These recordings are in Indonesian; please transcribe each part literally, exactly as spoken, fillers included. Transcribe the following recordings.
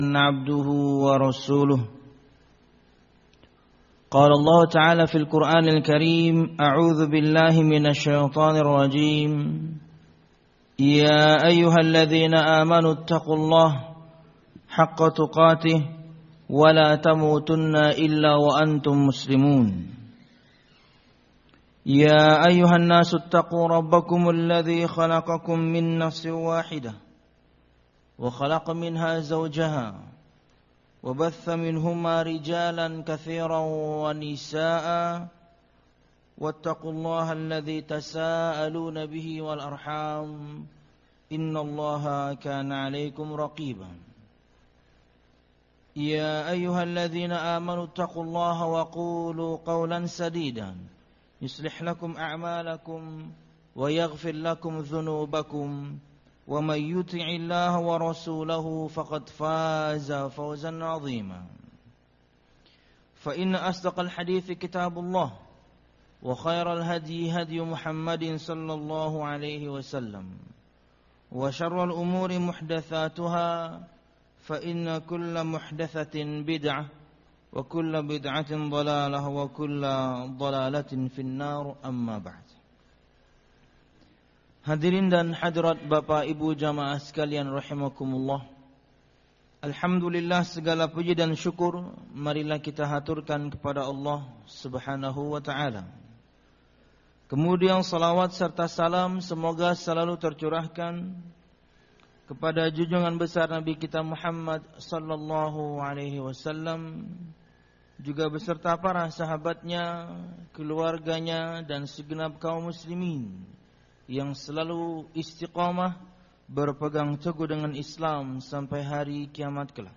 عبده ورسوله قال الله تعالى في القرآن الكريم أعوذ بالله من الشيطان الرجيم يا أيها الذين آمنوا اتقوا الله حق تقاته ولا تموتن إلا وأنتم مسلمون يا أيها الناس اتقوا ربكم الذي خلقكم من نفس واحدة وخلق منها زوجها وبث منهما رجالا كثيرا ونساء واتقوا الله الذي تساءلون به والأرحام إن الله كان عليكم رقيبا يا أيها الذين آمنوا اتقوا الله وقولوا قولا سديدا يصلح لكم أعمالكم ويغفر لكم ذنوبكم ومن يطع الله ورسوله فقد فاز فوزا عظيما فإن أصدق الحديث كتاب الله وخير الهدي هدي محمد صلى الله عليه وسلم وشر الأمور محدثاتها فإن كل محدثة بدعة وكل بدعة ضلالة وكل ضلالة في النار أما بعد. Hadirin dan hadirat Bapak Ibu jamaah sekalian rahimakumullah. Alhamdulillah, segala puji dan syukur marilah kita haturkan kepada Allah Subhanahu wa taala. Kemudian salawat serta salam semoga selalu tercurahkan kepada junjungan besar Nabi kita Muhammad sallallahu alaihi wasallam, juga beserta para sahabatnya, keluarganya dan segenap kaum muslimin yang selalu istiqamah berpegang teguh dengan Islam sampai hari kiamat kelak.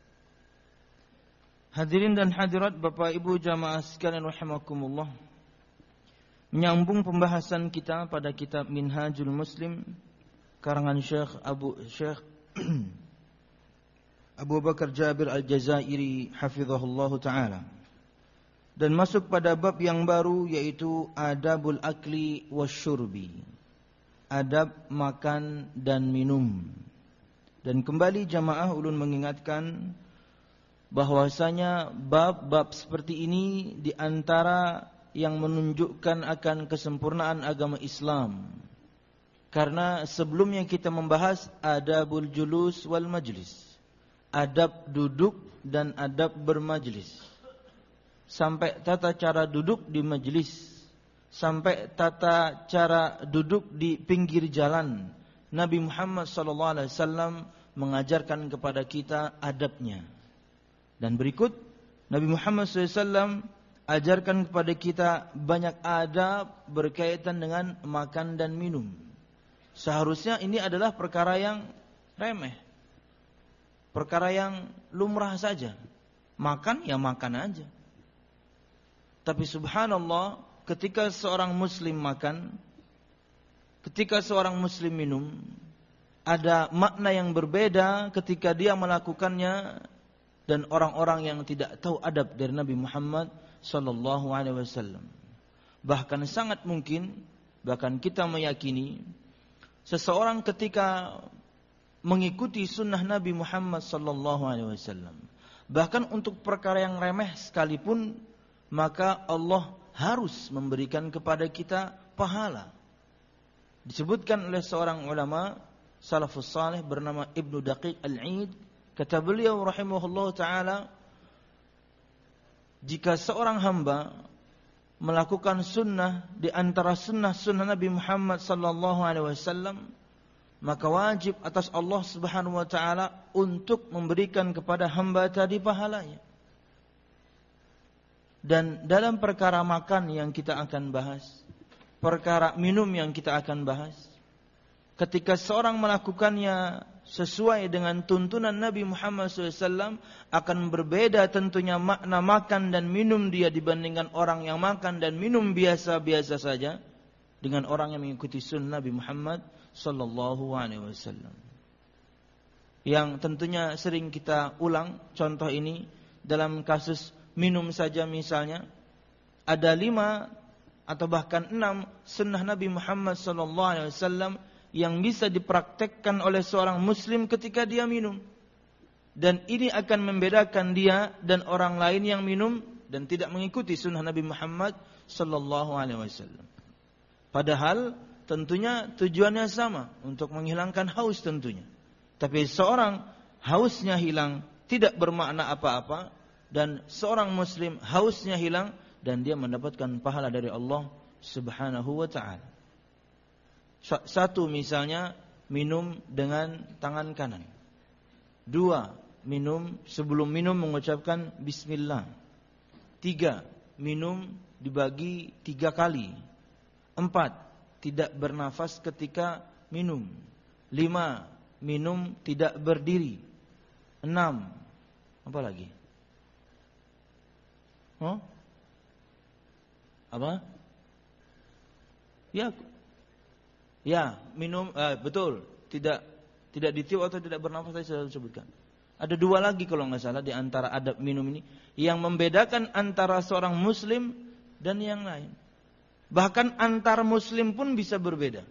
Hadirin dan hadirat Bapak Ibu jamaah sekalian rahimakumullah, menyambung pembahasan kita pada kitab Minhajul Muslim karangan Syekh Abu Syekh Abu Bakar Jabir Al-Jazairi hafizahullahu taala, dan masuk pada bab yang baru yaitu adabul akli wasyurbi, adab makan dan minum. Dan kembali jamaah ulun mengingatkan bahwasanya bab-bab seperti ini di antara yang menunjukkan akan kesempurnaan agama Islam. Karena sebelumnya kita membahas adabul julus wal majlis, adab duduk dan adab bermajlis, sampai tata cara duduk di majlis, sampai tata cara duduk di pinggir jalan. Nabi Muhammad sallallahu alaihi wasallam mengajarkan kepada kita adabnya. Dan berikut Nabi Muhammad sallallahu alaihi wasallam ajarkan kepada kita banyak adab berkaitan dengan makan dan minum. Seharusnya ini adalah perkara yang remeh, perkara yang lumrah saja. Makan ya makan aja. Tapi subhanallah, ketika seorang muslim makan, ketika seorang muslim minum, ada makna yang berbeda ketika dia melakukannya dan orang-orang yang tidak tahu adab dari Nabi Muhammad sallallahu alaihi wasallam. Bahkan sangat mungkin, bahkan kita meyakini, seseorang ketika mengikuti sunnah Nabi Muhammad sallallahu alaihi wasallam, bahkan untuk perkara yang remeh sekalipun, maka Allah harus memberikan kepada kita pahala. Disebutkan oleh seorang ulama salafus salih bernama Ibnu Daqiq Al-Eid, kata beliau rahimahullah ta'ala, jika seorang hamba melakukan sunnah di antara sunnah-sunnah Nabi Muhammad sallallahu alaihi wasallam, maka wajib atas Allah Subhanahu wa taala untuk memberikan kepada hamba tadi pahalanya. Dan dalam perkara makan yang kita akan bahas, perkara minum yang kita akan bahas, ketika seorang melakukannya sesuai dengan tuntunan Nabi Muhammad sallallahu alaihi wasallam, akan berbeda tentunya makna makan dan minum dia dibandingkan orang yang makan dan minum biasa-biasa saja dengan orang yang mengikuti sunnah Nabi Muhammad sallallahu alaihi wasallam. Yang tentunya sering kita ulang contoh ini dalam kasus minum saja. Misalnya ada lima atau bahkan enam sunnah Nabi Muhammad sallallahu alaihi wasallam yang bisa dipraktekkan oleh seorang muslim ketika dia minum. Dan ini akan membedakan dia dan orang lain yang minum dan tidak mengikuti sunnah Nabi Muhammad sallallahu alaihi wasallam. Padahal tentunya tujuannya sama, untuk menghilangkan haus tentunya. Tapi seorang hausnya hilang tidak bermakna apa-apa, dan seorang muslim hausnya hilang dan dia mendapatkan pahala dari Allah Subhanahu wa taala. Satu misalnya minum dengan tangan kanan. Dua, minum sebelum minum mengucapkan bismillah. Tiga, minum dibagi tiga kali. Empat, tidak bernafas ketika minum. Lima, minum tidak berdiri. Enam, apa lagi? Oh? Apa? Ya, ya minum eh, betul, tidak tidak ditiup atau tidak bernafas saya sudah sebutkan. Ada dua lagi kalau nggak salah di antara adab minum ini yang membedakan antara seorang muslim dan yang lain. Bahkan antar muslim pun bisa berbeda.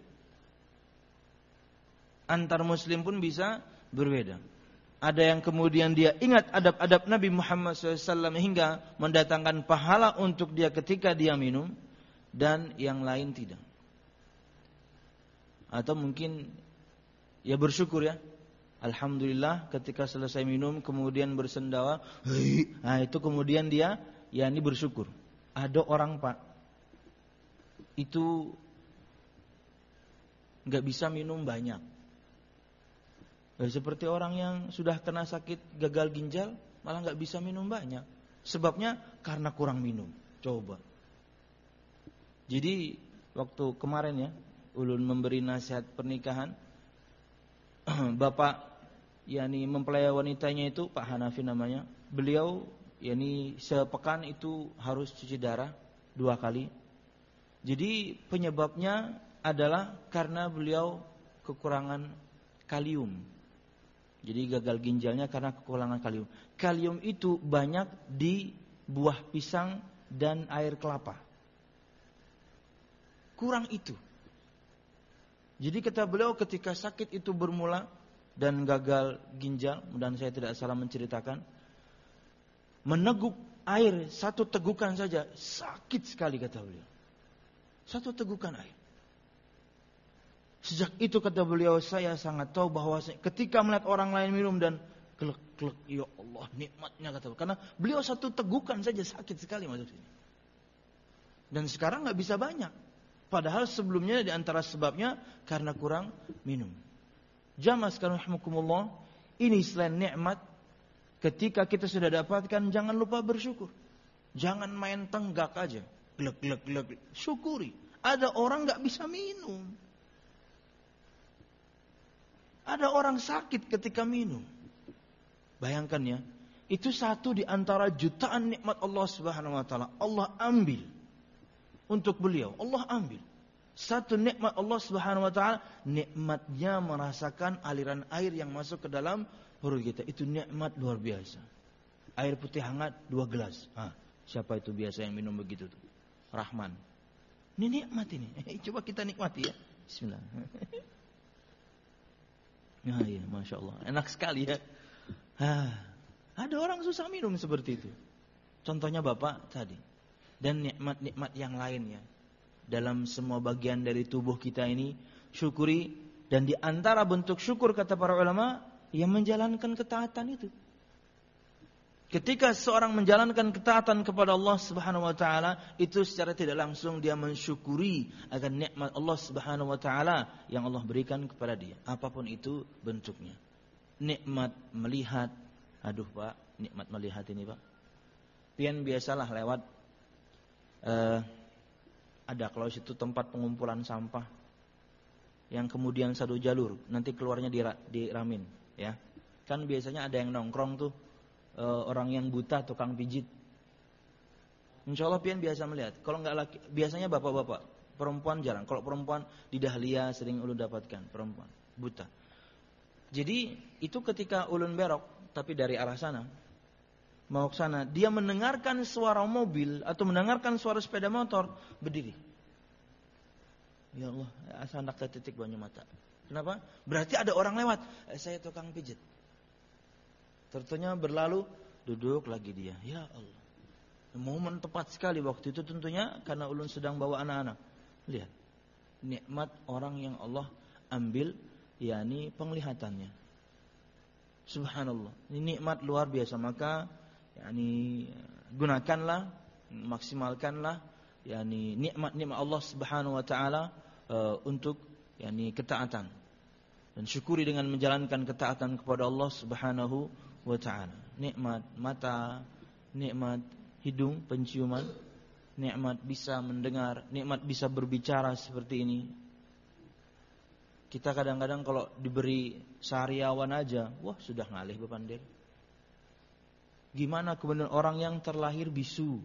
Antar muslim pun bisa berbeda. Ada yang kemudian dia ingat adab-adab Nabi Muhammad shallallahu alaihi wasallam hingga mendatangkan pahala untuk dia ketika dia minum, dan yang lain tidak. Atau mungkin ya bersyukur ya, alhamdulillah ketika selesai minum kemudian bersendawa, hei, nah itu kemudian dia ya ini bersyukur. Ada orang Pak itu nggak bisa minum banyak, ya, seperti orang yang sudah kena sakit gagal ginjal malah nggak bisa minum banyak. Sebabnya karena kurang minum. Coba. Jadi waktu kemarin ya, ulun memberi nasihat pernikahan, bapak yakni mempelai wanitanya itu Pak Hanafi namanya, beliau yakni sepekan itu harus cuci darah dua kali. Jadi penyebabnya adalah karena beliau kekurangan kalium. Jadi gagal ginjalnya karena kekurangan kalium. Kalium itu banyak di buah pisang dan air kelapa. Kurang itu. Jadi kata beliau ketika sakit itu bermula dan gagal ginjal, dan saya tidak salah menceritakan, meneguk air satu tegukan saja sakit sekali kata beliau. Satu tegukan air. Sejak itu kata beliau, saya sangat tahu bahwa ketika melihat orang lain minum dan klek-klek, ya Allah nikmatnya kata beliau. Karena beliau satu tegukan saja sakit sekali maksudnya. Dan sekarang nggak bisa banyak. Padahal sebelumnya di antara sebabnya karena kurang minum. Jamaah sekalian rahimakumullah, ini selain nikmat, ketika kita sudah dapatkan jangan lupa bersyukur. Jangan main tenggak aja, glek glek glek. Syukuri. Ada orang nggak bisa minum. Ada orang sakit ketika minum. Bayangkan ya, itu satu di antara jutaan nikmat Allah Subhanahu wa taala. Allah ambil untuk beliau, Allah ambil. Satu nikmat Allah Subhanahu wa taala, nikmatnya merasakan aliran air yang masuk ke dalam perut kita. Itu nikmat luar biasa. Air putih hangat dua gelas. Ah, siapa itu biasa yang minum begitu tuh? Rahman. Ini nikmat ini. Coba kita nikmati ya. Bismillah. Ya, ya, masya Allah, enak sekali ya. Ah, ada orang susah minum seperti itu. Contohnya bapak tadi. Dan nikmat-nikmat yang lainnya dalam semua bagian dari tubuh kita ini, syukuri. Dan di antara bentuk syukur kata para ulama, yang menjalankan ketaatan itu. Ketika seorang menjalankan ketaatan kepada Allah Subhanahu wa taala, itu secara tidak langsung dia mensyukuri akan nikmat Allah Subhanahu wa taala yang Allah berikan kepada dia, apapun itu bentuknya. Nikmat melihat, aduh Pak, nikmat melihat ini Pak. Pian biasalah lewat uh, ada kalau situ tempat pengumpulan sampah yang kemudian satu jalur, nanti keluarnya diramin, ya. Kan biasanya ada yang nongkrong tuh, Uh, orang yang buta, tukang pijit. Insya Allah pian biasa melihat. Kalau nggak laki, biasanya bapak-bapak. Perempuan jarang. Kalau perempuan di Dahlia sering ulun dapatkan perempuan buta. Jadi itu ketika ulun berok, tapi dari arah sana mau ke sana, dia mendengarkan suara mobil atau mendengarkan suara sepeda motor, berdiri. Ya Allah, asal anak titik banyak mata. Kenapa? Berarti ada orang lewat. Eh, saya tukang pijit. Tentunya berlalu, duduk lagi dia. Ya Allah. Momen tepat sekali waktu itu tentunya karena ulun sedang bawa anak-anak. Lihat. Nikmat orang yang Allah ambil, yakni penglihatannya. Subhanallah. Ini nikmat luar biasa. Maka yakni gunakanlah, maksimalkanlah yakni nikmat-nikmat Allah Subhanahu wa taala uh, untuk yakni ketaatan. Dan syukuri dengan menjalankan ketaatan kepada Allah Subhanahu wa taala. Nikmat mata, nikmat hidung, penciuman, nikmat bisa mendengar, nikmat bisa berbicara seperti ini. Kita kadang-kadang kalau diberi sariawan aja, wah sudah ngalih bepandir. Gimana kemudian orang yang terlahir bisu?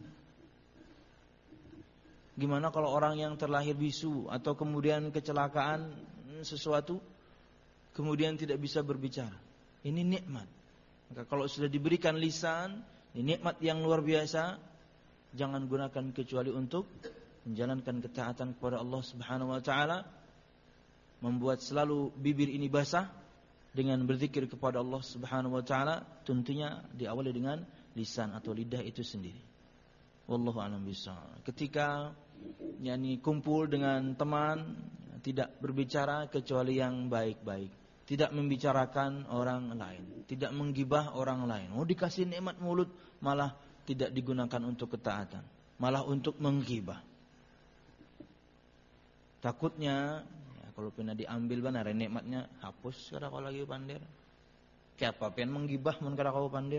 Gimana kalau orang yang terlahir bisu atau kemudian kecelakaan sesuatu, kemudian tidak bisa berbicara? Ini nikmat. Maka kalau sudah diberikan lisan, ini nikmat yang luar biasa. Jangan gunakan kecuali untuk menjalankan ketaatan kepada Allah Subhanahu wa taala, membuat selalu bibir ini basah dengan berzikir kepada Allah Subhanahu wa taala, tentunya diawali dengan lisan atau lidah itu sendiri. Wallahu a'lam bishawab. Ketika yakni kumpul dengan teman, tidak berbicara kecuali yang baik-baik, tidak membicarakan orang lain, tidak menggibah orang lain. Oh, dikasih nikmat mulut malah tidak digunakan untuk ketaatan, malah untuk menggibah. Takutnya ya, kalau pernah diambil benar nikmatnya hapus kada kau lagi pandir. Kayak apa pengen menggibah mun kada kau pandir?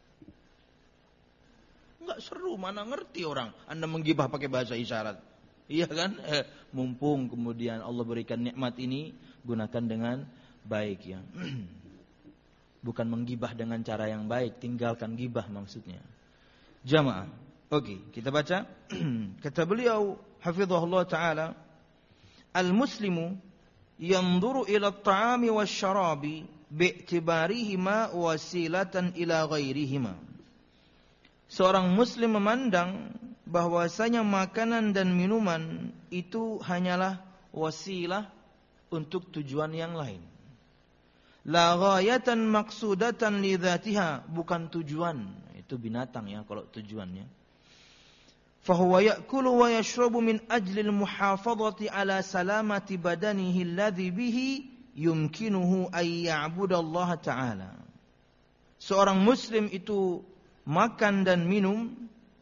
Enggak seru, mana ngerti orang Anda menggibah pakai bahasa isyarat. Iya kan? Eh, mumpung kemudian Allah berikan nikmat ini, gunakan dengan baik ya. Bukan menggibah dengan cara yang baik, tinggalkan gibah maksudnya. Jamaah. Oke, kita baca. Kata beliau hafizahullah taala, al-muslimu yanzuru ila at-ta'ami wasyarabi bi'tibarihima wasilatan ila ghairihima. Seorang muslim memandang bahwasanya makanan dan minuman itu hanyalah wasilah untuk tujuan yang lain. La ghayatan maqsudatan li dzatiha, bukan tujuan. Itu binatang ya kalau tujuannya. Fa huwa ya'kulu wa yashrabu min ajli al-muhafadhati ala salamati badanihi alladhi bihi yumkinuhu ay ya'budallaha ta'ala. Seorang muslim itu makan dan minum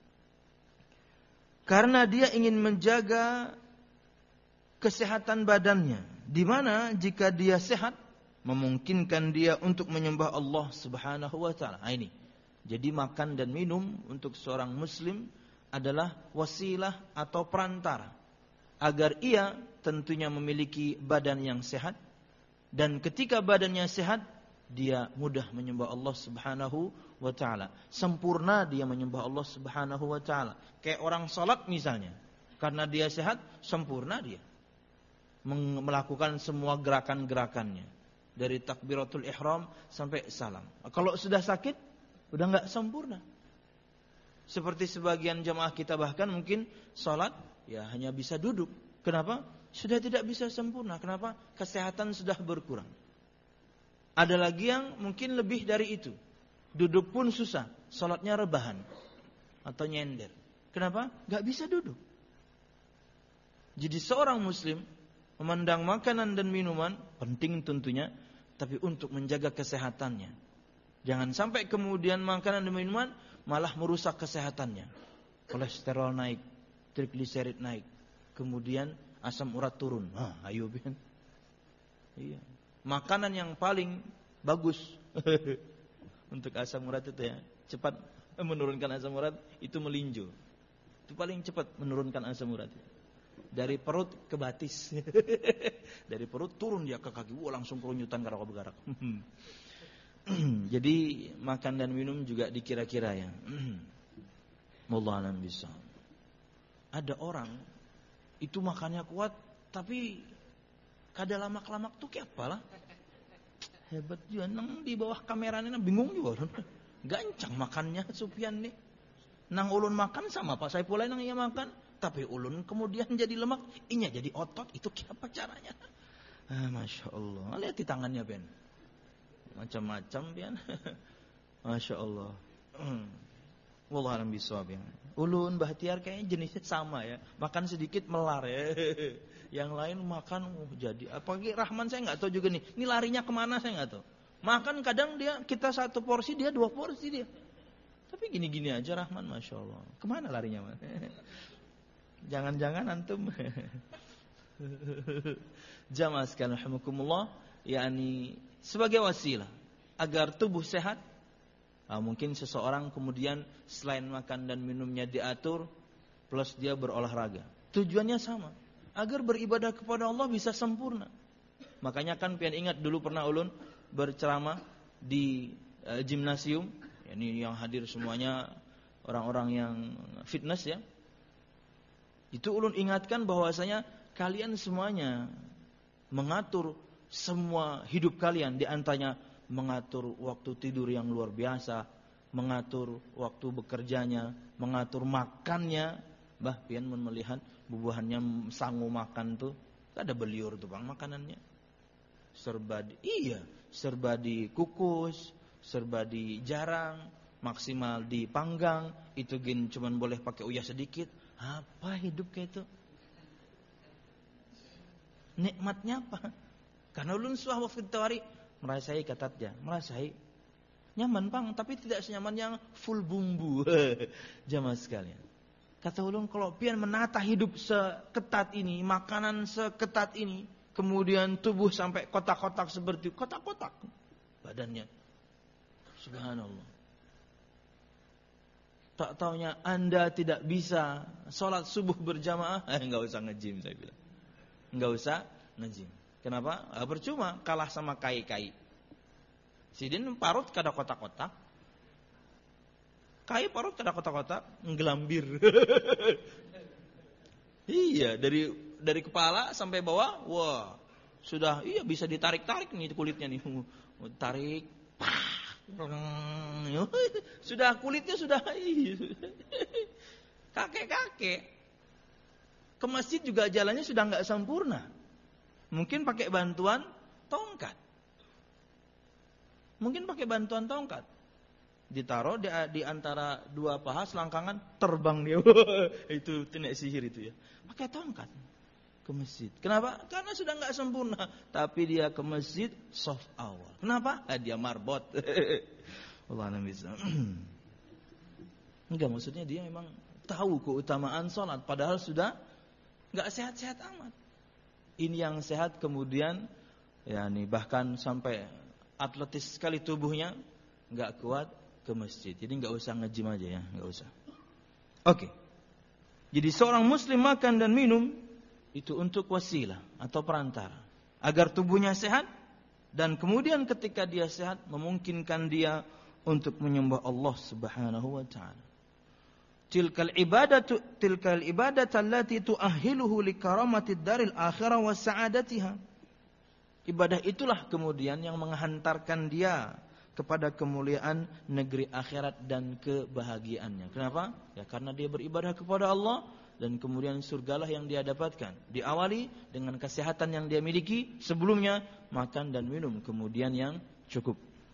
karena dia ingin menjaga kesehatan badannya, di mana jika dia sehat memungkinkan dia untuk menyembah Allah Subhanahu wa taala. Nah, ini. Jadi makan dan minum untuk seorang muslim adalah wasilah atau perantara agar ia tentunya memiliki badan yang sehat, dan ketika badannya sehat dia mudah menyembah Allah Subhanahu wa taala. Sempurna dia menyembah Allah Subhanahu wa taala. Kayak orang salat misalnya, karena dia sehat, sempurna dia melakukan semua gerakan-gerakannya dari takbiratul ihram sampai salam. Kalau sudah sakit, udah enggak sempurna. Seperti sebagian jamaah kita bahkan mungkin salat ya hanya bisa duduk. Kenapa? Sudah tidak bisa sempurna. Kenapa? Kesehatan sudah berkurang. Ada lagi yang mungkin lebih dari itu. Duduk pun susah. Salatnya rebahan atau nyender. Kenapa? Gak bisa duduk. Jadi seorang muslim memandang makanan dan minuman penting tentunya, tapi untuk menjaga kesehatannya. Jangan sampai kemudian makanan dan minuman malah merusak kesehatannya. Kolesterol naik, trigliserid naik, kemudian asam urat turun. Ah, ayo ben. Iya. Makanan yang paling bagus untuk asam urat itu ya, cepat menurunkan asam urat itu melinjo. Itu paling cepat menurunkan asam urat. Dari perut ke batis. Dari perut turun dia ke kaki, wah langsung kerunyutan garak-garak. Jadi makan dan minum juga dikira-kira ya. Wallahu a'lam bishawab. Ada orang itu makannya kuat tapi kada lamak-lamak tuh kayak apalah. Hebat juga nang di bawah kamera ini bingung juga. Gancang makannya Sufyan nih. Nang ulun makan sama Pak Saifullah nang ia makan, tapi ulun kemudian jadi lemak, inya jadi otot. Itu kayak apa caranya? Ah, Masya Allah. Lihat di tangannya Ben. Macam-macam Ben. Masya Allah. Wallahualam bisawab ya. Ulun, bahtiar kayaknya jenisnya sama ya. Makan sedikit melar ya. Yang lain makan uh, jadi. Apalagi Rahman saya nggak tahu juga nih. Ini larinya kemana saya nggak tahu. Makan kadang dia kita satu porsi dia dua porsi dia. Tapi gini-gini aja Rahman, Masya Allah. Kemana larinya? Jangan-jangan antum. Jamaah sekalian rahimakumullah, yakni sebagai wasilah agar tubuh sehat. Nah, mungkin seseorang kemudian selain makan dan minumnya diatur, plus dia berolahraga. Tujuannya sama, agar beribadah kepada Allah bisa sempurna. Makanya kan pian ingat dulu pernah ulun berceramah di uh, gimnasium. Ini yang hadir semuanya orang-orang yang fitness ya. Itu ulun ingatkan bahwasanya kalian semuanya mengatur semua hidup kalian, di antaranya mengatur waktu tidur yang luar biasa, mengatur waktu bekerjanya, mengatur makannya. Bah pian melihat bubuhannya sangu makan tuh, ada beliur tuh bang makanannya. Serba di, iya, serba dikukus, serba dijarang, maksimal dipanggang, itu gin cuman boleh pakai uyah sedikit. Apa hidup kayak itu? Nikmatnya apa? Karena ulun suah waktu tawari merasai katatnya, merasai nyaman bang, tapi tidak senyaman yang full bumbu. Jamaah sekalian, kata ulun kalau pian menata hidup seketat ini, makanan seketat ini, kemudian tubuh sampai kotak-kotak seperti kotak-kotak badannya, subhanallah. Tak taunya anda tidak bisa sholat subuh berjamaah, eh, nggak usah nge-gym saya bilang, nggak usah nge-gym. Kenapa? Ah, percuma kalah sama kai-kai. Sidin parut kada kotak-kotak, kai parut kada kotak-kotak, ngelambir. Iya, dari dari kepala sampai bawah, wah sudah iya bisa ditarik-tarik nih kulitnya nih, tarik, pah. Sudah kulitnya sudah kakek-kakek. Ke masjid juga jalannya sudah nggak sempurna. Mungkin pakai bantuan tongkat. Mungkin pakai bantuan tongkat. Ditaruh di, di antara dua paha selangkangan, terbang dia. Itu tenek sihir itu ya. Pakai tongkat ke masjid. Kenapa? Karena sudah nggak sempurna. Tapi dia ke masjid soft awal. Kenapa? Ah, dia marbot. Allah bisa. Enggak, maksudnya dia memang tahu keutamaan sholat. Padahal sudah nggak sehat-sehat amat. Ini yang sehat kemudian, ya nih bahkan sampai atletis sekali tubuhnya, nggak kuat ke masjid. Jadi nggak usah nge-gym aja ya, nggak usah. Oke. Jadi seorang muslim makan dan minum itu untuk wasilah atau perantara agar tubuhnya sehat, dan kemudian ketika dia sehat memungkinkan dia untuk menyembah Allah Subhanahu wa taala. Tilkal ibadatu tilkal ibadatu allati tu'ahhiluhu likaramati daril akhirah wa sa'adatiha. Ibadah itulah kemudian yang menghantarkan dia kepada kemuliaan negeri akhirat dan kebahagiaannya. Kenapa? Ya karena dia beribadah kepada Allah, dan kemudian surgalah yang dia dapatkan. Diawali dengan kesehatan yang dia miliki, sebelumnya makan dan minum kemudian yang cukup.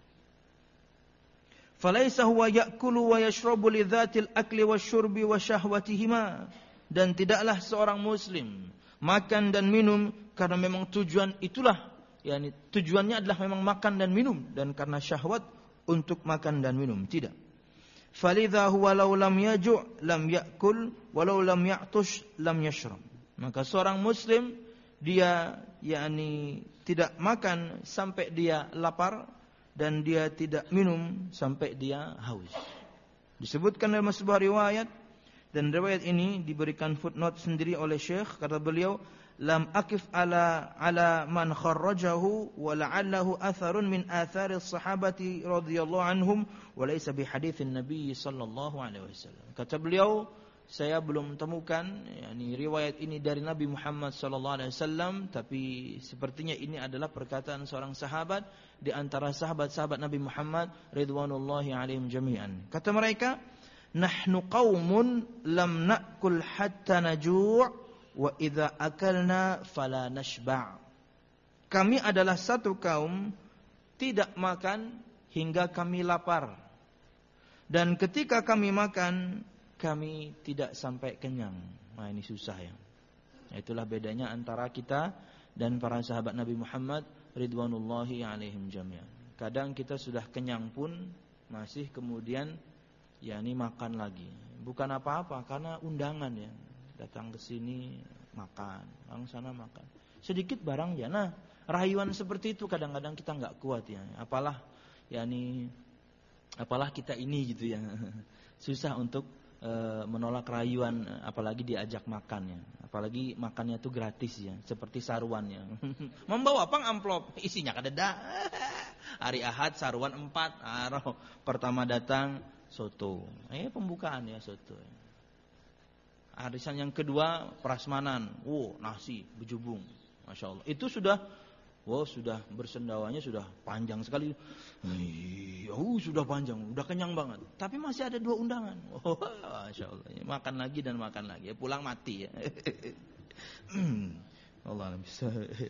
Falaisa huwa ya'kulu wa yashrabu li dhatil akli wasyurbi wa syahwatihima. Dan tidaklah seorang muslim makan dan minum karena memang tujuan itulah, yakni tujuannya adalah memang makan dan minum, dan karena syahwat untuk makan dan minum, tidak. Falidha huwa law lam yaju' lam ya'kul walau lam ya'tush lam yashrab. Maka seorang muslim dia yakni tidak makan sampai dia lapar, dan dia tidak minum sampai dia haus. Disebutkan dalam sebuah riwayat, dan riwayat ini diberikan footnote sendiri oleh Syekh, kata beliau, lam akif ala ala man kharrajahu wa la'allahu atharun min athari sahabati radhiyallahu anhum wa laysa bi haditsin nabiy sallallahu alaihi wasallam. Kata beliau, saya belum temukan yakni riwayat ini dari Nabi Muhammad sallallahu alaihi wasallam, tapi sepertinya ini adalah perkataan seorang sahabat di antara sahabat-sahabat Nabi Muhammad ridwanullahi alaihim jami'an. Kata mereka, nahnu qaumun lam na'kul hatta naju' wa idza akalna fala nashba'. Kami adalah satu kaum tidak makan hingga kami lapar, Dan ketika kami makan, kami tidak sampai kenyang. Nah ini susah ya. Itulah bedanya antara kita dan para sahabat Nabi Muhammad ridwanullahi alaihim jami'an. Kadang kita sudah kenyang pun masih kemudian ya ini makan lagi. Bukan apa-apa karena undangan ya. Datang ke sini makan, orang sana makan. Sedikit barang ya. Nah, rayuan seperti itu kadang-kadang kita enggak kuat ya. Apalah yakni apalah kita ini gitu ya. Susah untuk e, menolak rayuan apalagi diajak makan ya. Apalagi makannya itu gratis ya, seperti saruannya. Membawa apa amplop, isinya kadeda. Hari Ahad saruan empat, Aro pertama datang soto. Eh pembukaan ya soto. Arisan yang kedua prasmanan, wow nasi berjubung, masya Allah. Itu sudah, wow sudah bersendawanya sudah panjang sekali. Oh sudah panjang, udah kenyang banget. Tapi masih ada dua undangan. Oh, masya Allah. Makan lagi dan makan lagi. Pulang mati ya. Allah bisa.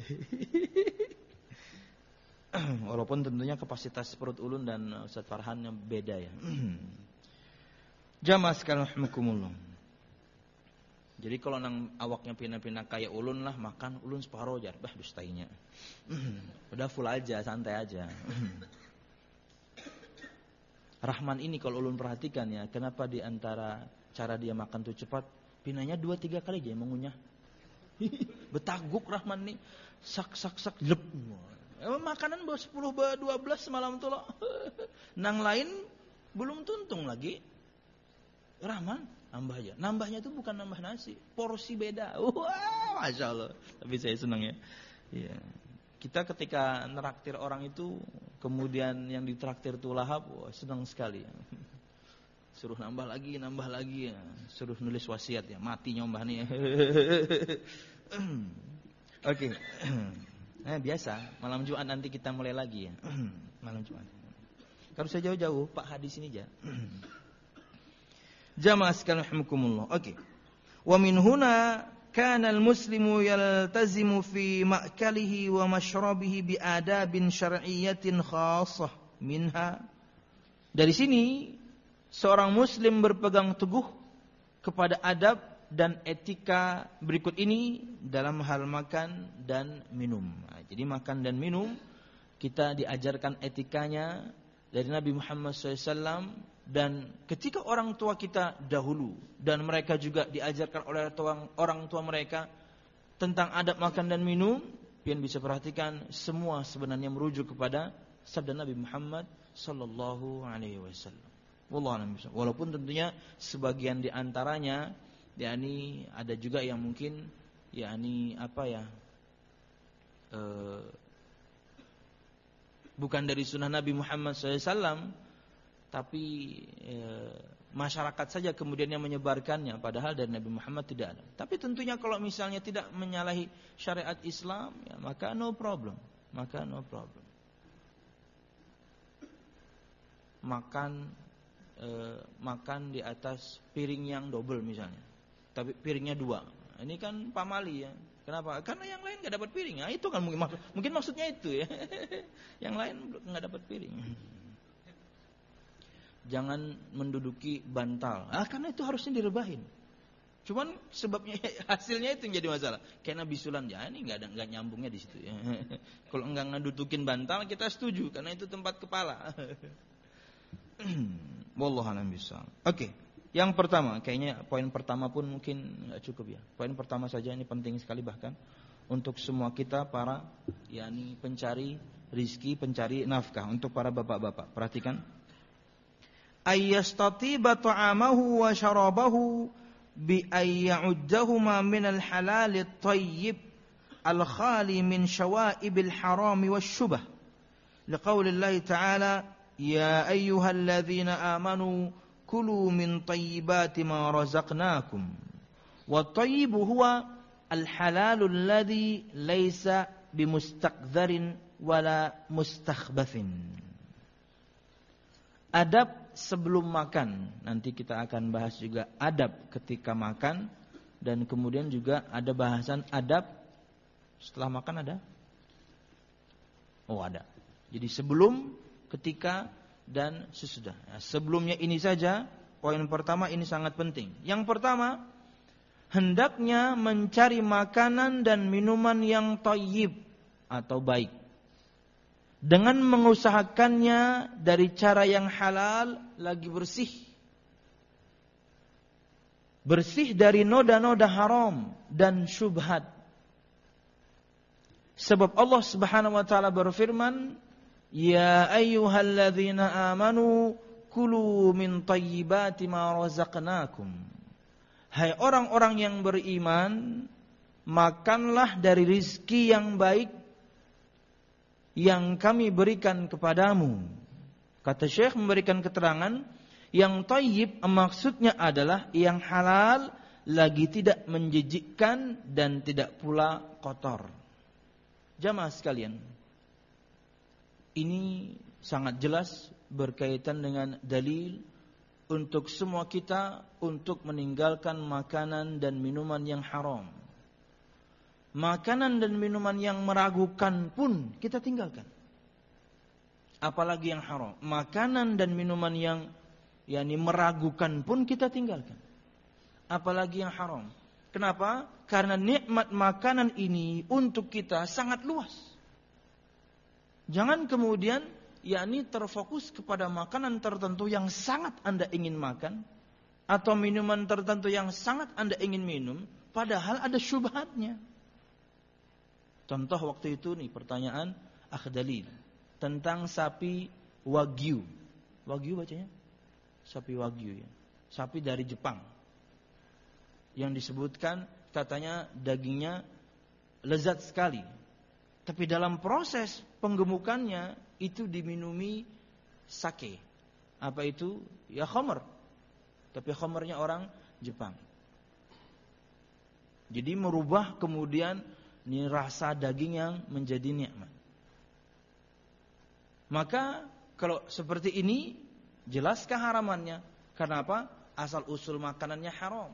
Walaupun tentunya kapasitas perut ulun dan Ustaz Farhan yang beda ya. Jamaah sekalian rahimakumullah. Jadi kalau nang awaknya pindah-pindah kayak ulun lah makan ulun separuh aja, bah dustainya. Udah full aja, santai aja. Rahman ini kalau ulun perhatikan ya, kenapa di antara cara dia makan tuh cepat, pinanya dua tiga kali aja mengunyah. Betaguk Rahman nih, sak sak sak lep. Makanan bawa sepuluh bawa dua belas semalam tuh loh. Nang lain belum tuntung lagi. Rahman nambah aja. Nambahnya itu bukan nambah nasi, porsi beda. Wah, masya Allah. Tapi saya senang ya. Iya. Kita ketika neraktir orang itu, kemudian yang ditraktir itu lahap, wah, senang sekali. Suruh nambah lagi, nambah lagi ya. Suruh nulis wasiat ya, mati nyombah nih. Oke. Nah, biasa, malam Jumat nanti kita mulai lagi ya. Malam Jumat. Kalau saya jauh-jauh, Pak hadis ini aja. Jamaah sekalian rahimakumullah. Oke. Wa min huna kana al-muslimu yaltazimu fi ma'kalihi wa mashrabihi bi adabin syar'iyyatin khassah minha. Dari sini seorang muslim berpegang teguh kepada adab dan etika berikut ini dalam hal makan dan minum. Nah, jadi makan dan minum kita diajarkan etikanya dari Nabi Muhammad shallallahu alaihi wasallam. Dan ketika orang tua kita dahulu dan mereka juga diajarkan oleh orang tua mereka tentang adab makan dan minum, pian bisa perhatikan semua sebenarnya merujuk kepada sabda Nabi Muhammad sallallahu alaihi wasallam. Wallahu walaupun tentunya sebagian di antaranya yakni ada juga yang mungkin yakni apa ya e, bukan dari sunnah Nabi Muhammad shallallahu alaihi wasallam, tapi e, masyarakat saja kemudian yang menyebarkannya, padahal dari Nabi Muhammad tidak ada. Tapi tentunya kalau misalnya tidak menyalahi syariat Islam, ya, maka no problem, maka no problem. Makan e, makan di atas piring yang double misalnya, tapi piringnya dua. Ini kan pamali ya. Kenapa? Karena yang lain nggak dapat piring. Nah, itu kan mungkin maksud, mungkin maksudnya itu ya. Yang lain nggak dapat piring. Jangan menduduki bantal. Ah, karena itu harusnya direbahin. Cuman sebabnya hasilnya itu yang jadi masalah. Kayak Nabi Sulan, ya ini nggak ada nggak nyambungnya di situ. Ya. Kalau enggak ngedudukin bantal kita setuju karena itu tempat kepala. Wallahu a'lam bishawab. Oke, yang pertama, kayaknya poin pertama pun mungkin nggak cukup ya. Poin pertama saja ini penting sekali bahkan untuk semua kita para yakni pencari rizki, pencari nafkah, untuk para bapak-bapak. Perhatikan. Ayyastatiba ta'amahu wa syarabahu bi ayya'uddahuma min al-halal at-tayyib al-khali min syawaibil harami wasyubah. Liqaulillahi ta'ala, ya ayyuhalladzina amanu kulu min tayyibati ma razaqnakum. Wa tayyibu huwa al-halalu alladhi laysa bimustaqdharin wala mustakhbathin. Adab sebelum makan. Nanti kita akan bahas juga adab ketika makan. Dan kemudian juga ada bahasan adab setelah makan ada? Oh ada. Jadi sebelum, ketika, dan sesudah. Nah, sebelumnya ini saja, poin pertama ini sangat penting. Yang pertama, hendaknya mencari makanan dan minuman yang thayyib atau baik, dengan mengusahakannya dari cara yang halal lagi bersih. Bersih dari noda-noda haram dan syubhat. Sebab Allah Subhanahu wa taala berfirman, "Ya ayyuhalladzina amanu kulu min thayyibati ma razaqnakum." Hai orang-orang yang beriman, makanlah dari rizki yang baik yang kami berikan kepadamu. Kata Syekh memberikan keterangan, yang thayyib maksudnya adalah yang halal, lagi tidak menjijikkan dan tidak pula kotor. Jamaah sekalian, ini sangat jelas berkaitan dengan dalil untuk semua kita untuk meninggalkan makanan dan minuman yang haram. Makanan dan minuman yang meragukan pun kita tinggalkan. Apalagi yang haram. Makanan dan minuman yang yakni meragukan pun kita tinggalkan. Apalagi yang haram. Kenapa? Karena nikmat makanan ini untuk kita sangat luas. Jangan kemudian yakni terfokus kepada makanan tertentu yang sangat Anda ingin makan, atau minuman tertentu yang sangat Anda ingin minum, padahal ada syubhatnya. Contoh waktu itu nih pertanyaan akhdalil tentang sapi wagyu. Wagyu bacanya? Sapi wagyu ya. Sapi dari Jepang. Yang disebutkan katanya dagingnya lezat sekali. Tapi dalam proses penggemukannya itu diminumi sake. Apa itu? Ya khamr. Tapi khamrnya orang Jepang. Jadi merubah kemudian ini rasa daging yang menjadi nikmat. Maka kalau seperti ini jelas keharamannya. Kenapa? Asal usul makanannya haram.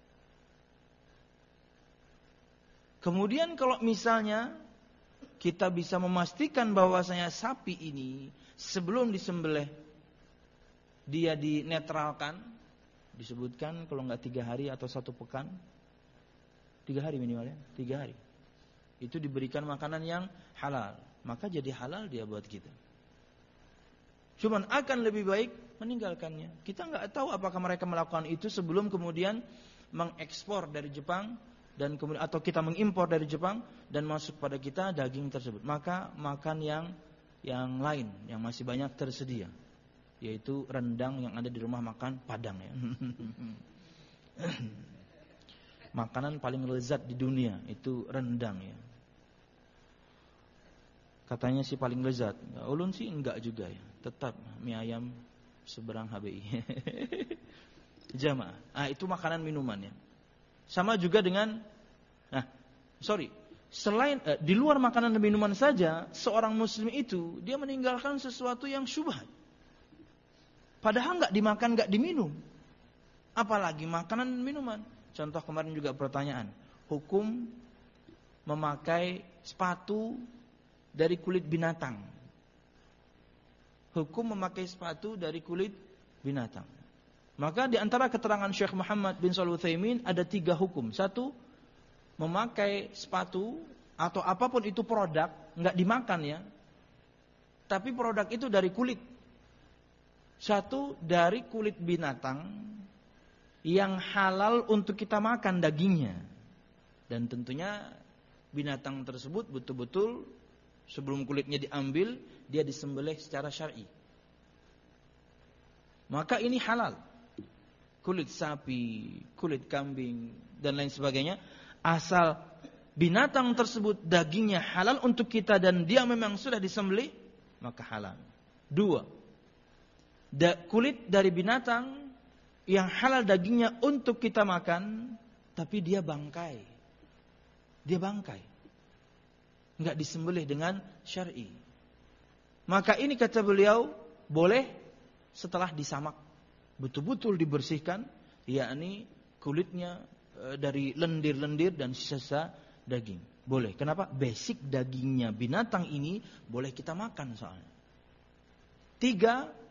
Kemudian kalau misalnya kita bisa memastikan bahwasanya sapi ini sebelum disembelih dia dinetralkan, disebutkan kalau enggak tiga hari atau satu pekan, tiga hari minimalnya, tiga hari. Itu diberikan makanan yang halal, maka jadi halal dia buat kita. Cuman akan lebih baik meninggalkannya. Kita enggak tahu apakah mereka melakukan itu sebelum kemudian mengekspor dari Jepang dan kemudian atau kita mengimpor dari Jepang dan masuk pada kita daging tersebut. Maka makan yang yang lain yang masih banyak tersedia, yaitu rendang yang ada di rumah makan Padang ya. Makanan paling lezat di dunia itu rendang ya. Katanya sih paling lezat. Ulun sih enggak juga ya. Tetap mie ayam seberang H B I. Jamaah. Ah itu makanan minuman ya. Sama juga dengan nah, sorry. Selain eh, di luar makanan dan minuman saja, seorang muslim itu dia meninggalkan sesuatu yang syubhat. Padahal enggak dimakan, enggak diminum. Apalagi makanan dan minuman. Contoh kemarin juga pertanyaan, hukum memakai sepatu dari kulit binatang. Hukum memakai sepatu dari kulit binatang. Maka di antara keterangan Syekh Muhammad bin Shalih Al-Utsaimin ada tiga hukum. Satu, memakai sepatu atau apapun itu produk enggak dimakan ya. Tapi produk itu dari kulit. Satu, dari kulit binatang yang halal untuk kita makan dagingnya. Dan tentunya binatang tersebut betul-betul sebelum kulitnya diambil, dia disembelih secara syar'i. Maka ini halal. Kulit sapi, kulit kambing, dan lain sebagainya. Asal binatang tersebut dagingnya halal untuk kita dan dia memang sudah disembelih, maka halal. Dua, da, kulit dari binatang yang halal dagingnya untuk kita makan, tapi dia bangkai. Dia bangkai. Enggak disembelih dengan syar'i. Maka ini kata beliau boleh setelah disamak, betul-betul dibersihkan, yakni kulitnya e, dari lendir-lendir dan sisa daging. Boleh. Kenapa? Basic dagingnya binatang ini boleh kita makan soalnya. Tiga,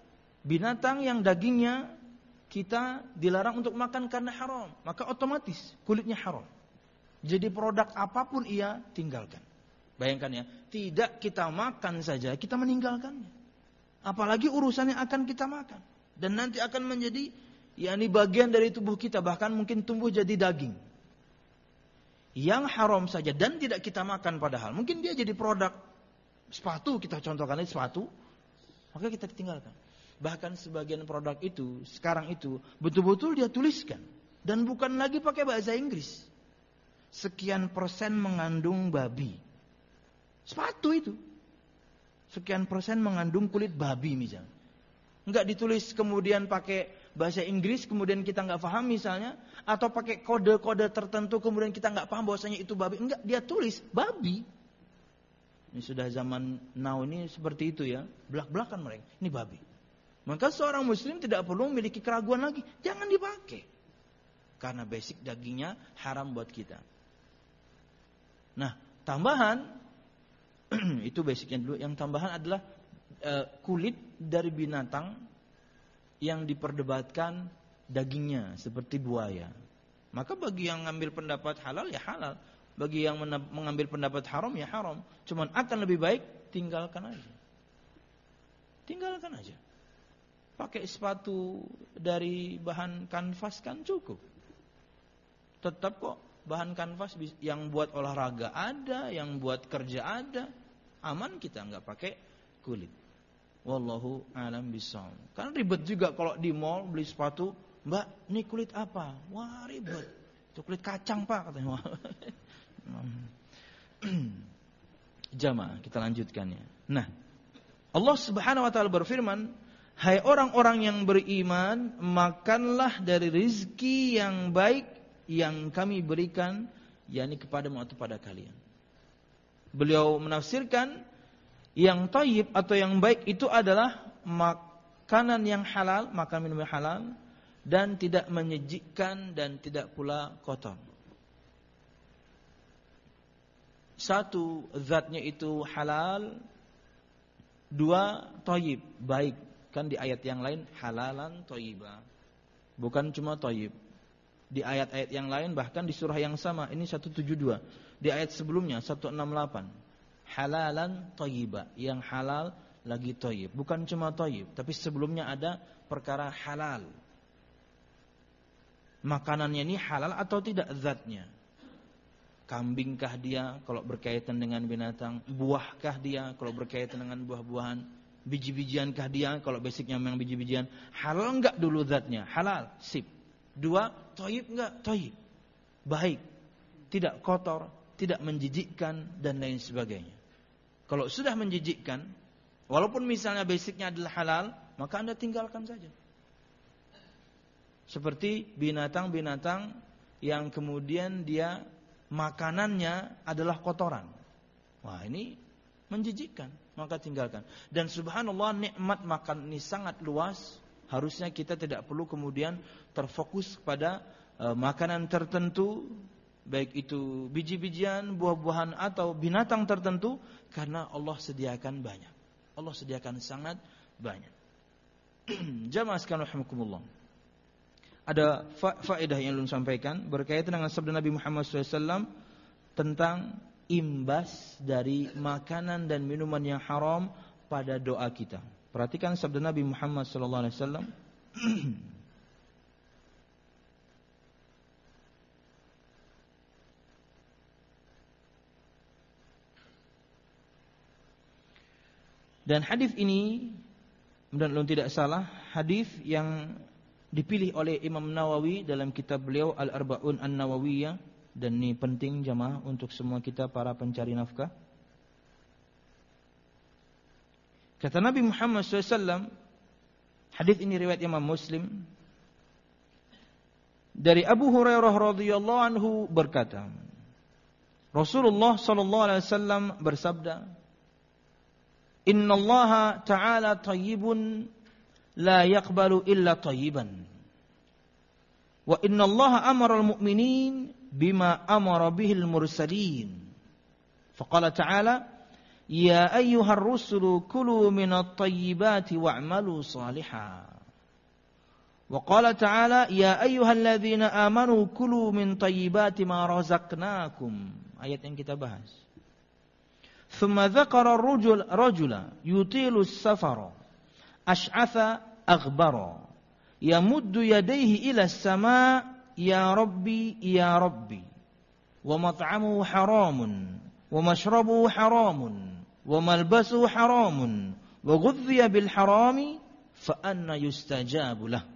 binatang yang dagingnya kita dilarang untuk makan karena haram, maka otomatis kulitnya haram. Jadi produk apapun ia tinggalkan. Bayangkan ya, tidak kita makan saja, kita meninggalkannya. Apalagi urusannya akan kita makan. Dan nanti akan menjadi, yakni bagian dari tubuh kita, bahkan mungkin tumbuh jadi daging. Yang haram saja dan tidak kita makan padahal. Mungkin dia jadi produk sepatu, kita contohkan ini sepatu, maka kita tinggalkan. Bahkan sebagian produk itu, sekarang itu, betul-betul dia tuliskan. Dan bukan lagi pakai bahasa Inggris. Sekian persen mengandung babi. Sepatu itu. Sekian persen mengandung kulit babi misalnya. Enggak ditulis kemudian pakai bahasa Inggris, kemudian kita enggak paham misalnya. Atau pakai kode-kode tertentu, kemudian kita enggak paham bahwasanya itu babi. Enggak, dia tulis babi. Ini sudah zaman now ini seperti itu ya. Belak-belakan mereka. Ini babi. Maka seorang muslim tidak perlu memiliki keraguan lagi. Jangan dipakai. Karena basic dagingnya haram buat kita. Nah, tambahan, itu basicnya dulu. Yang tambahan adalah e, kulit dari binatang yang diperdebatkan dagingnya. Seperti buaya. Maka bagi yang mengambil pendapat halal, ya halal. Bagi yang mengambil pendapat haram, ya haram. Cuman akan lebih baik, tinggalkan aja. Tinggalkan aja. Pakai sepatu dari bahan kanvas kan cukup. Tetap kok bahan kanvas yang buat olahraga ada, yang buat kerja ada. Aman kita nggak pakai kulit. Wallahu a'lam bishawab. Kan ribet juga kalau di mall beli sepatu, Mbak, ini kulit apa? Wah ribet. Itu kulit kacang Pak katanya. Jamaah, kita lanjutkan ya. Nah, Allah Subhanahu wa taala berfirman, hai orang-orang yang beriman, makanlah dari rizki yang baik yang kami berikan, yakni kepadamu atau pada kalian. Beliau menafsirkan yang thayyib atau yang baik itu adalah makanan yang halal, makan minum yang halal, dan tidak menyejikkan dan tidak pula kotor. Satu, zatnya itu halal. Dua, thayyib, baik. Kan di ayat yang lain halalan thayyiba. Bukan cuma thayyib. Di ayat-ayat yang lain bahkan di surah yang sama, ini seratus tujuh puluh dua. Di ayat sebelumnya seratus enam puluh delapan. Halalan thayyiba, yang halal lagi thayyib. Bukan cuma thayyib, tapi sebelumnya ada perkara halal. Makanannya ini halal atau tidak zatnya? Kambingkah dia kalau berkaitan dengan binatang? Buahkah dia kalau berkaitan dengan buah-buahan? Biji-bijiankah dia kalau basicnya memang biji-bijian? Halal enggak dulu zatnya? Halal, sip. Dua, thayyib enggak? Thayyib. Baik. Tidak kotor, tidak menjijikkan dan lain sebagainya. Kalau sudah menjijikkan, walaupun misalnya basicnya adalah halal, maka Anda tinggalkan saja. Seperti binatang-binatang yang kemudian dia makanannya adalah kotoran. Wah, ini menjijikkan, maka tinggalkan. Dan subhanallah, nikmat makan ini sangat luas. Harusnya kita tidak perlu kemudian terfokus pada e, makanan tertentu, baik itu biji-bijian, buah-buahan atau binatang tertentu, karena Allah sediakan banyak. Allah sediakan sangat banyak. Jamaah sekalian rahimakumullah. Ada fa- faedah yang belum sampaikan berkaitan dengan sabda Nabi Muhammad shallallahu alaihi wasallam tentang imbas dari makanan dan minuman yang haram pada doa kita. Perhatikan sabda Nabi Muhammad shallallahu alaihi wasallam. Dan hadis ini, mudah-mudahan tidak salah, hadis yang dipilih oleh Imam Nawawi dalam kitab beliau Al-Arba'un An-Nawawiyah, dan ini penting jamaah untuk semua kita para pencari nafkah. Kata Nabi Muhammad shallallahu alaihi wasallam, hadis ini riwayat Imam Muslim, dari Abu Hurairah radhiyallahu anhu berkata, Rasulullah sallallahu alaihi wasallam bersabda, Innallaha ta'ala tayyibun la yaqbalu illa tayyiban. Wa innallaha amara al-mu'minin bima amara bihil mursalin. Faqala ta'ala, Ya ayyuhar rusulu kulu minat tayyibati wa'malu salihah. Wa qala ta'ala ya ayyuhalladzina amanu kulu min tayyibati ma razaqnakum. Ayat yang kita bahas. Thumma dzakara ar-rajul rajula yutilu as-safara ash'atha aghbara yamuddu yadayhi ila as-sama' ya rabbi ya rabbi wa mat'amuhu haramun wa mashrabuhu haramun wa malbasuhu haramun wa ghudhiya bil harami fa anna yustajabu lah.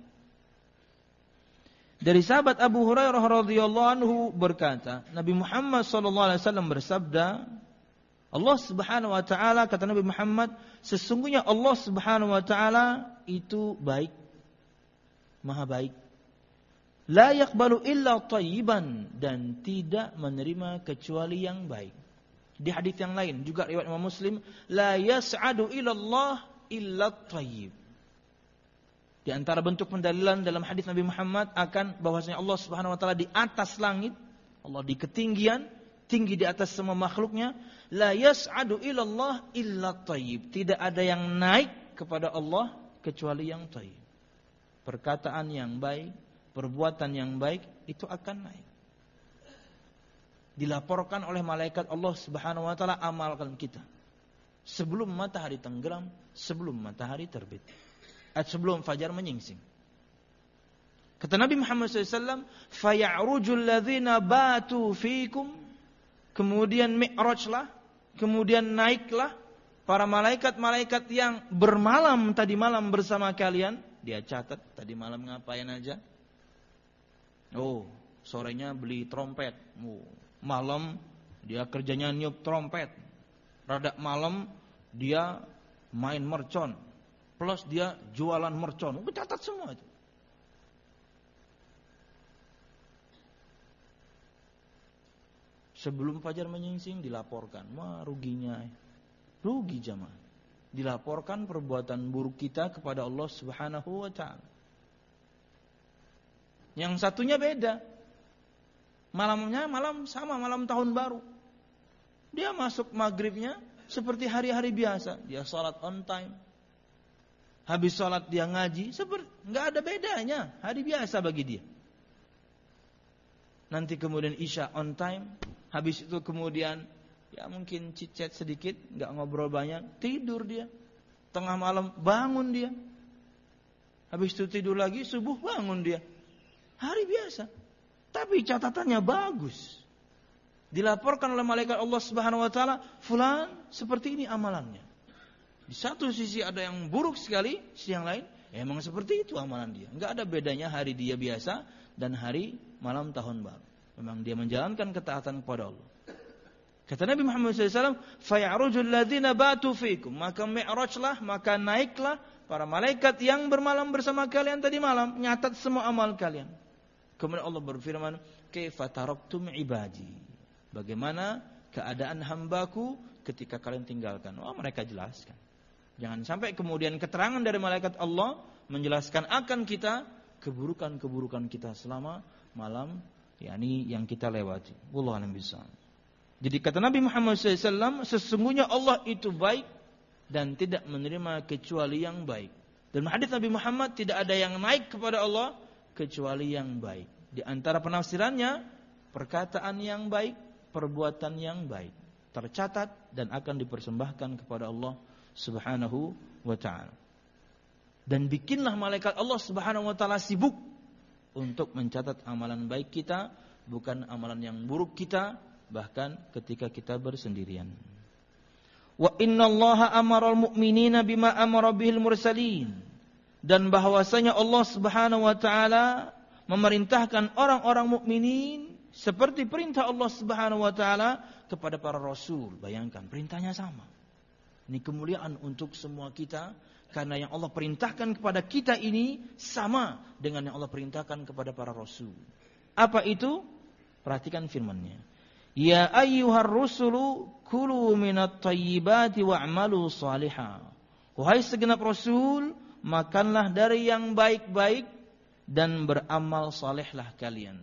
Dari sahabat Abu Hurairah radhiyallahu anhu berkata, Nabi Muhammad sallallahu alaihi wasallam bersabda, Allah Subhanahu wa taala, kata Nabi Muhammad, sesungguhnya Allah Subhanahu wa taala itu baik, maha baik. La yaqbalu illa thayyiban, dan tidak menerima kecuali yang baik. Di hadis yang lain juga riwayat Imam Muslim, la yas'adu ila Allah illa thayyib. Di antara bentuk pendalilan dalam hadis Nabi Muhammad akan bahwasanya Allah Subhanahu wa taala di atas langit, Allah di ketinggian, tinggi di atas semua makhluknya, la yas'adu ila Allah illa thayyib. Tidak ada yang naik kepada Allah kecuali yang thayyib. Perkataan yang baik, perbuatan yang baik itu akan naik. Dilaporkan oleh malaikat Allah Subhanahu wa taala amalkan kita sebelum matahari tenggelam, sebelum matahari terbit, atau sebelum fajar menyingsing. Kata Nabi Muhammad sallallahu alaihi wasallam, "Faya'rujul ladzina batu fikum." Kemudian mi'rajlah, kemudian naiklah para malaikat-malaikat yang bermalam tadi malam bersama kalian. Dia catat tadi malam ngapain aja. Oh, sorenya beli trompet. Oh, malam dia kerjanya niup trompet. Rada malam dia main mercon. Plus dia jualan mercon. Oh, catat semua itu. Sebelum fajar menyingsing dilaporkan. Wah, ruginya. Rugi jamaah. Dilaporkan perbuatan buruk kita kepada Allah Subhanahu wa taala. Yang satunya beda. Malamnya malam sama malam tahun baru. Dia masuk maghribnya seperti hari-hari biasa. Dia salat on time. Habis salat dia ngaji, seperti enggak ada bedanya, hari biasa bagi dia. Nanti kemudian Isya on time, habis itu kemudian ya mungkin chit-chat sedikit, enggak ngobrol banyak, tidur dia. Tengah malam bangun dia. Habis itu tidur lagi, subuh bangun dia. Hari biasa. Tapi catatannya bagus. Dilaporkan oleh malaikat Allah Subhanahu wa taala, fulan seperti ini amalannya. Di satu sisi ada yang buruk sekali, sisi yang lain ya emang seperti itu amalan dia. Enggak ada bedanya hari dia biasa dan hari malam tahun baru. Memang dia menjalankan ketaatan kepada Allah. Kata Nabi Muhammad sallallahu alaihi wasallam, "Faya'rujul ladzina batu fikum." Maka mi'rajlah, maka naiklah para malaikat yang bermalam bersama kalian tadi malam, nyatat semua amal kalian. Kemudian Allah berfirman, "Kaifa taraktum ibadi?" Bagaimana keadaan hambaku ketika kalian tinggalkan? Oh, mereka jelaskan. Jangan sampai kemudian keterangan dari malaikat Allah menjelaskan akan kita keburukan-keburukan kita selama malam, yakni yang kita lewati. Wallahu a'lam bishawab. Jadi kata Nabi Muhammad sallallahu alaihi wasallam, sesungguhnya Allah itu baik dan tidak menerima kecuali yang baik. Dan hadis Nabi Muhammad, tidak ada yang naik kepada Allah kecuali yang baik. Di antara penafsirannya, perkataan yang baik, perbuatan yang baik, tercatat dan akan dipersembahkan kepada Allah Subhanahu wa ta'ala. Dan bikinlah malaikat Allah Subhanahu wa ta'ala sibuk untuk mencatat amalan baik kita, bukan amalan yang buruk kita, bahkan ketika kita bersendirian. Wa innallaha amaral mu'minina bima amara bihil mursalin. Dan bahwasanya Allah Subhanahu wa ta'ala memerintahkan orang-orang mukminin seperti perintah Allah Subhanahu wa ta'ala kepada para rasul. Bayangkan, perintahnya sama. Ini kemuliaan untuk semua kita, karena yang Allah perintahkan kepada kita ini sama dengan yang Allah perintahkan kepada para rasul. Apa itu? Perhatikan firman-Nya. Ya ayyuhar rusulu kulu minat tayyibati wa'malu salihah. Wahai segenap rasul, makanlah dari yang baik-baik dan beramal salehlah kalian.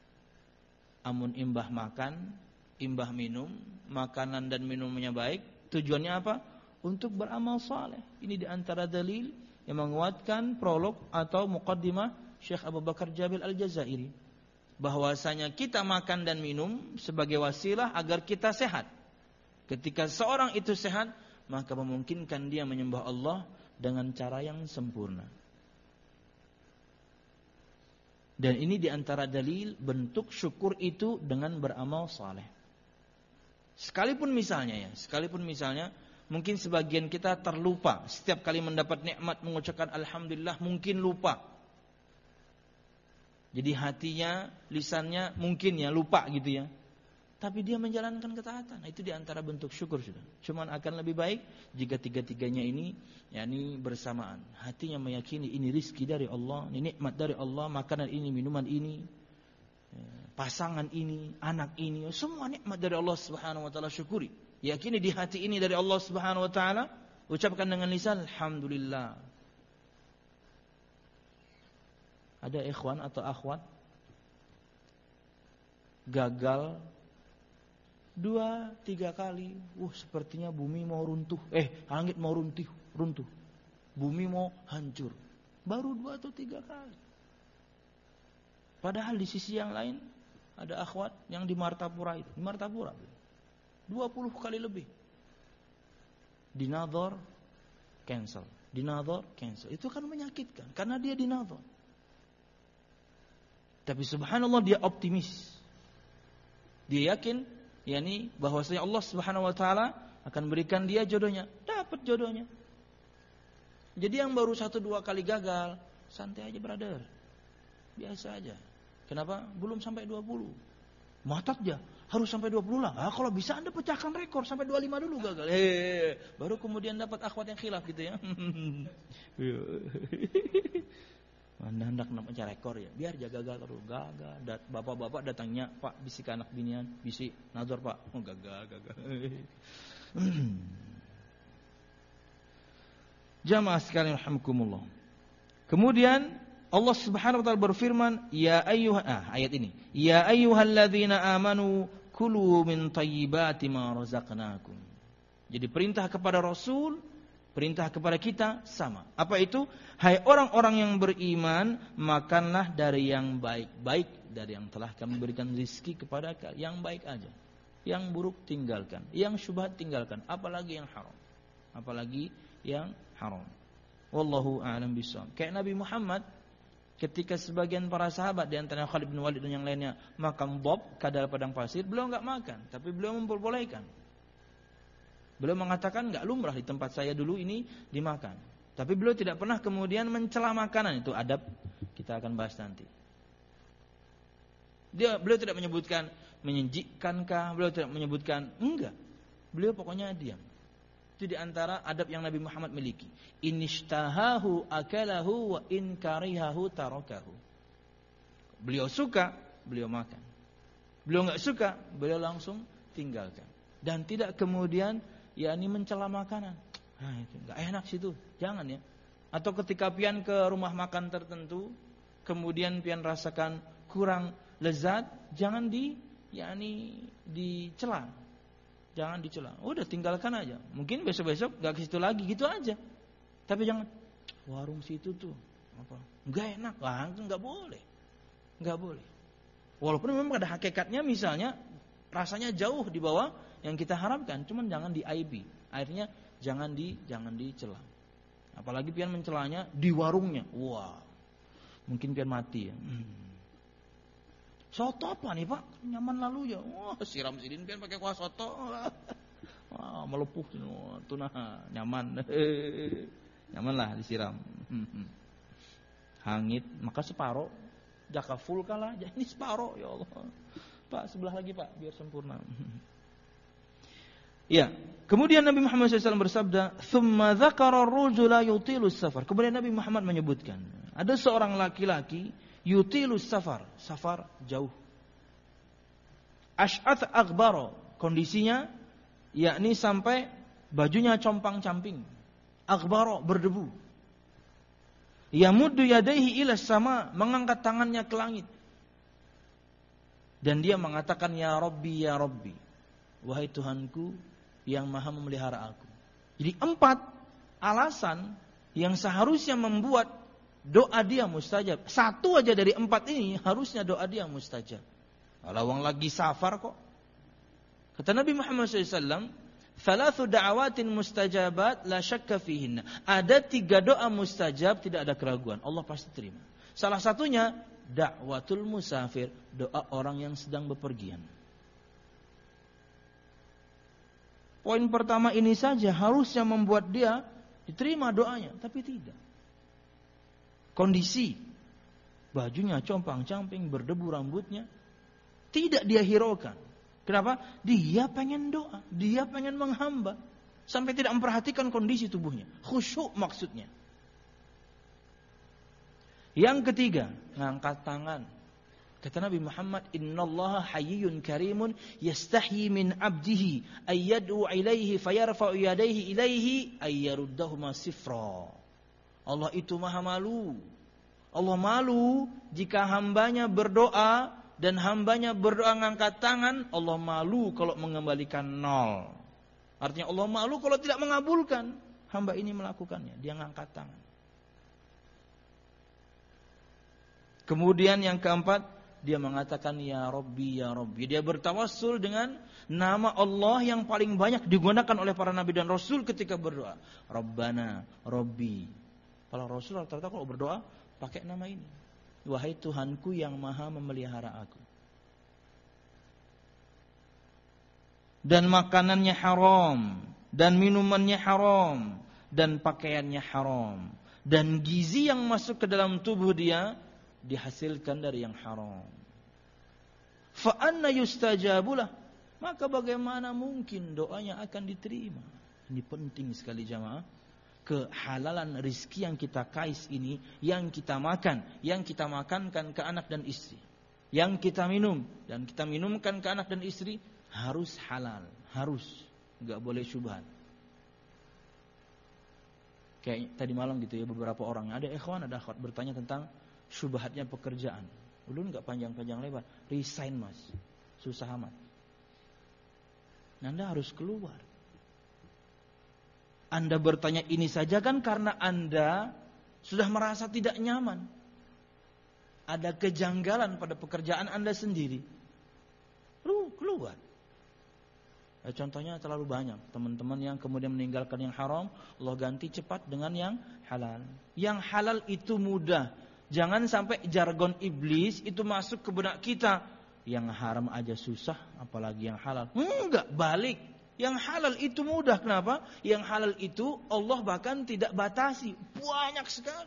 Amun imbah makan, imbah minum, makanan dan minumnya baik, Tujuannya apa? Untuk beramal saleh. Ini di antara dalil yang menguatkan prolog atau muqaddimah Syekh Abu Bakar Jabil Al-Jazairi, bahwasanya kita makan dan minum sebagai wasilah agar kita sehat. Ketika seorang itu sehat, maka memungkinkan dia menyembah Allah dengan cara yang sempurna. Dan ini diantara dalil bentuk syukur itu dengan beramal saleh. Sekalipun misalnya ya, sekalipun misalnya mungkin sebagian kita terlupa setiap kali mendapat nikmat mengucapkan alhamdulillah, mungkin lupa. Jadi hatinya, lisannya mungkin ya lupa gitu ya. Tapi dia menjalankan ketaatan. Nah, itu diantara bentuk syukur sudah. Cuman akan lebih baik jika tiga-tiganya ini yakni bersamaan. Hatinya meyakini ini rizki dari Allah, ini nikmat dari Allah, makanan ini, minuman ini, pasangan ini, anak ini, semua nikmat dari Allah Subhanahu wa taala, syukuri. Yakini di hati ini dari Allah Subhanahu wa taala, ucapkan dengan lisan alhamdulillah. Ada ikhwan atau akhwat gagal dua, tiga kali, wah sepertinya bumi mau runtuh, eh langit mau runtuh, runtuh, bumi mau hancur. Baru dua atau tiga kali. Padahal di sisi yang lain ada akhwat yang di Martapura itu, di Martapura, dua puluh kali lebih. Dinadhar, cancel, dinadhar, cancel. Itu kan menyakitkan, karena dia dinadhar. Tapi subhanallah dia optimis, dia yakin yakni bahwasanya Allah Subhanahu wa taala akan berikan dia jodohnya, dapat jodohnya. Jadi yang baru satu dua kali gagal, santai aja brother. Biasa aja. Kenapa? Belum sampai dua puluh. Matat aja, harus sampai dua puluh lah. Ah, kalau bisa Anda pecahkan rekor sampai dua puluh lima dulu gagal. Eh, baru kemudian dapat akhwat yang khilaf gitu ya. Anda hendak mencari rekor ya, biar jaga gagal terus, gagal. Dat, bapak-bapak datangnya, Pak, bisik anak binian, bisik nazar Pak, oh gagal, gagal. Jamaah sekalian rahimakumullah. Kemudian Allah Subhanahu wa taala berfirman, ya ayyuha, ah, ayat ini, ya ayyuhalladzina amanu kulu min thayyibati ma razaqnakum. Jadi perintah kepada Rasul, perintah kepada kita sama. Apa itu? Hai orang-orang yang beriman, makanlah dari yang baik-baik, dari yang telah kami berikan rizki kepada kalian. Yang baik aja. Yang buruk tinggalkan. Yang syubhat tinggalkan. Apalagi yang haram. Apalagi yang haram. Wallahu a'lam bishawab. Kayak Nabi Muhammad, ketika sebagian para sahabat di antaranya Khalid bin Walid dan yang lainnya makan bob, kadal padang pasir, beliau enggak makan, tapi beliau memperbolehkan. Beliau mengatakan enggak lumrah di tempat saya dulu ini dimakan. Tapi beliau tidak pernah kemudian mencela makanan. Itu adab, kita akan bahas nanti. Dia, beliau tidak menyebutkan menyejikkankah, beliau tidak menyebutkan enggak. Beliau pokoknya diam. Itu di antara adab yang Nabi Muhammad miliki. Inishtahahu akalahu wa in karihahu tarakahu. Beliau suka, beliau makan. Beliau enggak suka, beliau langsung tinggalkan. Dan tidak kemudian yakni mencela makanan. Nah, itu enggak enak situ. Jangan ya. Atau ketika pian ke rumah makan tertentu, kemudian pian rasakan kurang lezat, jangan di yakni dicela. Jangan dicela. Udah tinggalkan aja. Mungkin besok-besok enggak ke situ lagi, gitu aja. Tapi jangan warung situ tuh apa? Enggak enak. Lah, itu enggak boleh. Enggak boleh. Walaupun memang pada hakikatnya misalnya rasanya jauh di bawah yang kita harapkan, cuman jangan diaibi. Akhirnya jangan di jangan dicela. Apalagi pian mencelanya di warungnya. Wah. Mungkin pian mati ya. Hmm. Soto apa nih, Pak? Nyaman lalu ya. Wah, siram sidin pian pakai kuah soto. Wah, melepuh itu nah, nyaman. Nyaman lah disiram. Hmm. Hangit, maka separoh jaka full kalah, jadi separoh ya Allah. Pak, sebelah lagi, Pak, biar sempurna. Ya, kemudian Nabi Muhammad shallallahu alaihi wasallam bersabda, "Tsumma dzakara ar-rajula yutilu safar." Kemudian Nabi Muhammad menyebutkan, ada seorang laki-laki yutilu safar, safar jauh. Ash'ath aghbara, kondisinya yakni sampai bajunya compang-camping. Aghbara, berdebu. Yamuddu yadayhi ila sama, mengangkat tangannya ke langit. Dan dia mengatakan, ya Rabbi, ya Rabbi, wahai Tuhanku, yang maha memelihara aku. Jadi empat alasan yang seharusnya membuat doa dia mustajab. Satu aja dari empat ini harusnya doa dia mustajab. Kalau orang lagi safar kok. Kata Nabi Muhammad shallallahu alaihi wasallam, "Thalathu da'awatin mustajabat la syakka fihinna." Ada tiga doa mustajab, tidak ada keraguan. Allah pasti terima. Salah satunya da'watul musafir, doa orang yang sedang bepergian. Poin pertama ini saja harusnya membuat dia diterima doanya, tapi tidak. Kondisi bajunya compang-camping, berdebu rambutnya, tidak dia hiraukan. Kenapa? Dia pengen doa, dia pengen menghamba, sampai tidak memperhatikan kondisi tubuhnya. Khusyuk maksudnya. Yang ketiga, ngangkat tangan. Kata Nabi Muhammad, "Innallaha hayyun karimun yastahyi min 'abdihi ay yad'u ilaihi fayarfa'u yadayhi ilaihi ay yaruddahuma sifra." Allah itu maha malu. Allah malu jika hambanya berdoa dan hambanya berdoa ngangkat tangan, Allah malu kalau mengembalikan nol. Artinya Allah malu kalau tidak mengabulkan. Hamba ini melakukannya, dia ngangkat tangan. Kemudian yang keempat, dia mengatakan ya Rabbi ya Rabbi. Dia bertawassul dengan nama Allah yang paling banyak digunakan oleh para nabi dan rasul ketika berdoa. Rabbana, Rabbi. Kalau rasul rata-rata kalau berdoa pakai nama ini. Wahai Tuhanku yang maha memelihara aku. Dan makanannya haram, dan minumannya haram, dan pakaiannya haram, dan gizi yang masuk ke dalam tubuh dia dihasilkan dari yang haram. Fa anna yustajabulah, maka bagaimana mungkin doanya akan diterima? Ini penting sekali jamaah. Kehalalan rizki yang kita kais ini, yang kita makan, yang kita makankan ke anak dan istri, yang kita minum dan kita minumkan ke anak dan istri harus halal, harus, nggak boleh syubhat. Kayak tadi malam gitu ya, beberapa orang, ada ikhwan, ada akhwat bertanya tentang syubhatnya pekerjaan. Ulun nggak panjang-panjang lebar, resign mas, susah amat. Anda harus keluar. Anda bertanya ini saja kan karena Anda sudah merasa tidak nyaman. Ada kejanggalan pada pekerjaan Anda sendiri. Lu keluar. Ya, contohnya terlalu banyak. Teman-teman yang kemudian meninggalkan yang haram, Allah ganti cepat dengan yang halal. Yang halal itu mudah. Jangan sampai jargon iblis itu masuk ke benak kita. Yang haram aja susah, apalagi yang halal. Enggak, balik. Yang halal itu mudah. Kenapa? Yang halal itu Allah bahkan tidak batasi. Banyak sekali.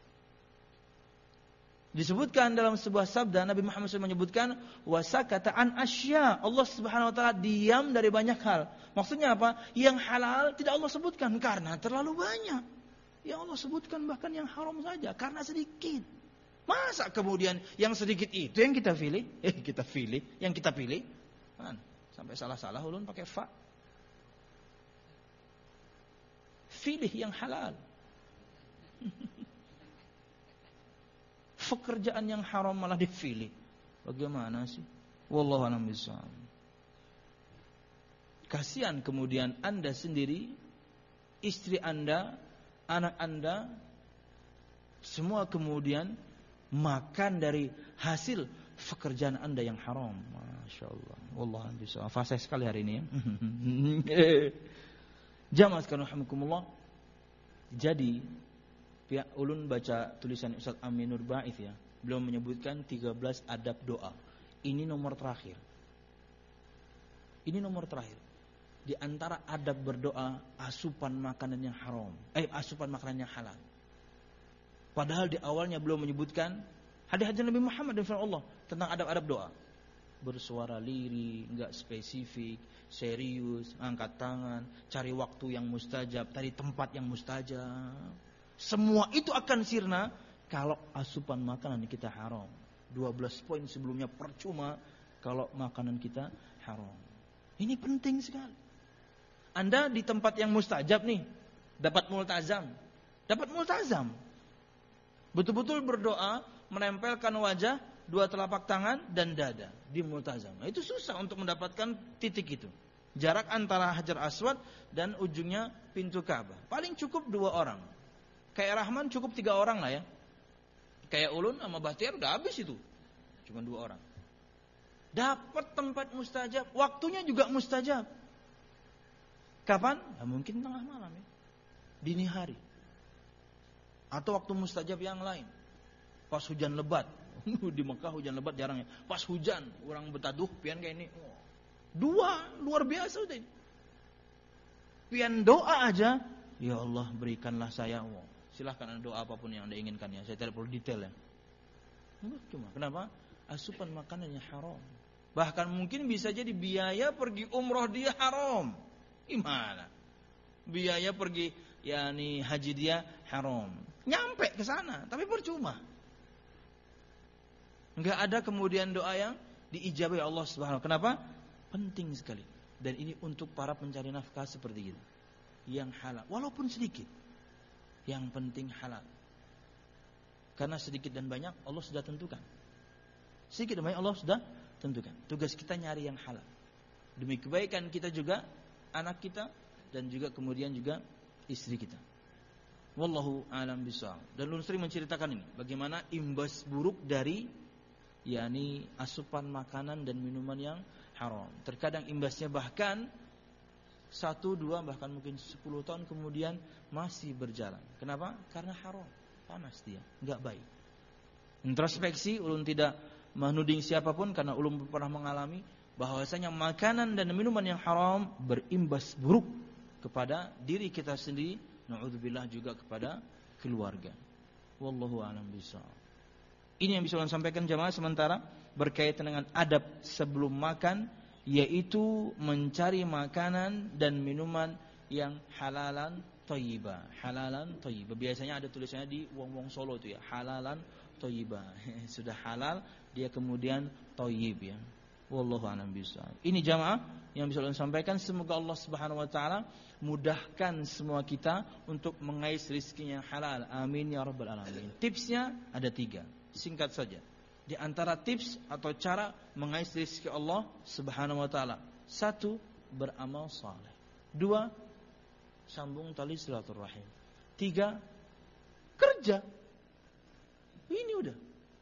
Disebutkan dalam sebuah sabda Nabi Muhammad shallallahu alaihi wasallam menyebutkan wasakata an asya. Allah Subhanahu wa taala diam dari banyak hal. Maksudnya apa? Yang halal tidak Allah sebutkan karena terlalu banyak. Yang Allah sebutkan bahkan yang haram saja karena sedikit. Masa kemudian yang sedikit itu yang kita pilih? Eh kita pilih, yang kita pilih. Man, sampai salah-salah ulun pakai fa. Pilih yang halal. Pekerjaan yang haram malah dipilih. Bagaimana sih? Wallahu a'lam bishawab. Kasihan kemudian Anda sendiri, istri Anda, anak Anda, semua kemudian makan dari hasil pekerjaan Anda yang haram. Masya Allah. Wallahu a'lam bishawab. Fasih sekali hari ini ya. Jamaah sekalian rahimakumullah. Jadi pihak ulun baca tulisan Ustaz Aminur Ba'ith ya. Beliau menyebutkan tiga belas adab doa. Ini nomor terakhir. Ini nomor terakhir. Di antara adab berdoa, asupan makanan yang haram, eh asupan makanan yang halal. Padahal di awalnya beliau menyebutkan hadis-hadis Nabi Muhammad dan Allah tentang adab-adab doa. Bersuara lirih, enggak spesifik, serius, angkat tangan, cari waktu yang mustajab, cari tempat yang mustajab. Semua itu akan sirna kalau asupan makanan kita haram. dua belas poin sebelumnya percuma kalau makanan kita haram. Ini penting sekali. Anda di tempat yang mustajab nih, dapat multazam. Dapat multazam. Betul-betul berdoa, menempelkan wajah, dua telapak tangan dan dada di multazam. Nah, itu susah untuk mendapatkan titik itu. Jarak antara Hajar Aswad dan ujungnya pintu Ka'bah. Paling cukup dua orang. Kayak Rahman cukup tiga orang lah ya. Kayak Ulun sama Bahtiar udah habis itu. Cuma dua orang. Dapat tempat mustajab. Waktunya juga mustajab. Kapan? Ya mungkin tengah malam ya. Dini hari. Atau waktu mustajab yang lain. Pas hujan lebat. Di Mekah hujan lebat jarang ya. Pas hujan. Orang betaduh pian kayak ini. Oh. Dua. Luar biasa udah ini. Pian doa aja. Ya Allah berikanlah saya. Oh. Silahkan doa apapun yang anda inginkan ya. Saya tidak perlu detail ya. Cuma kenapa? Asupan makanannya haram. Bahkan mungkin bisa jadi biaya pergi umroh dia haram. Gimana? Biaya pergi yakni haji dia haram. Nyampe ke sana tapi percuma. Enggak ada kemudian doa yang diijabahi Allah Subhanahu wa taala. Kenapa? Penting sekali. Dan ini untuk para pencari nafkah seperti itu. Yang halal walaupun sedikit. Yang penting halal. Karena sedikit dan banyak Allah sudah tentukan. Sedikit dan banyak Allah sudah tentukan. Tugas kita nyari yang halal. Demi kebaikan kita juga, anak kita, dan juga kemudian juga istri kita. Wallahu a'lam bishawab. Dan Ulun sering menceritakan ini, bagaimana imbas buruk dari yakni asupan makanan dan minuman yang haram. Terkadang imbasnya bahkan satu, dua, bahkan mungkin sepuluh tahun kemudian masih berjalan. Kenapa? Karena haram. Panas dia, enggak baik. Introspeksi, ulun tidak menuding siapapun karena ulun pernah mengalami bahwasanya makanan dan minuman yang haram berimbas buruk kepada diri kita sendiri, na'udzubillah juga kepada keluarga. Wallahu a'lam bishawab. Ini yang bisa ulun sampaikan jamaah sementara berkaitan dengan adab sebelum makan, yaitu mencari makanan dan minuman yang halalan thayyibah. Halalan thayyibah. Biasanya ada tulisannya di wong-wong Solo itu ya, halalan thayyibah. Sudah halal, dia kemudian thayyib ya. Wallahu a'lam bishawab. Ini jamaah yang bisa saya sampaikan, semoga Allah Subhanahu wa taala mudahkan semua kita untuk mengais rezeki yang halal. Amin ya rabbal alamin. Tipsnya ada tiga. Singkat saja. Di antara tips atau cara mengais rezeki Allah Subhanahu wa taala. Satu, beramal saleh. Dua, sambung tali silaturahim. Tiga, kerja. Ini udah.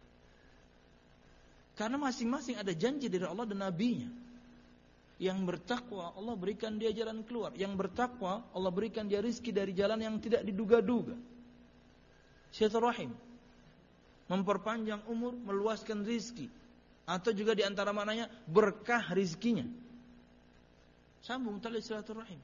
Karena masing-masing ada janji dari Allah dan Nabi-Nya. Yang bertakwa Allah berikan dia jalan keluar. Yang bertakwa Allah berikan dia rezeki dari jalan yang tidak diduga-duga. Silaturahim, memperpanjang umur, meluaskan rizki, atau juga di antara maknanya berkah rizkinya. Sambung tali silaturahim.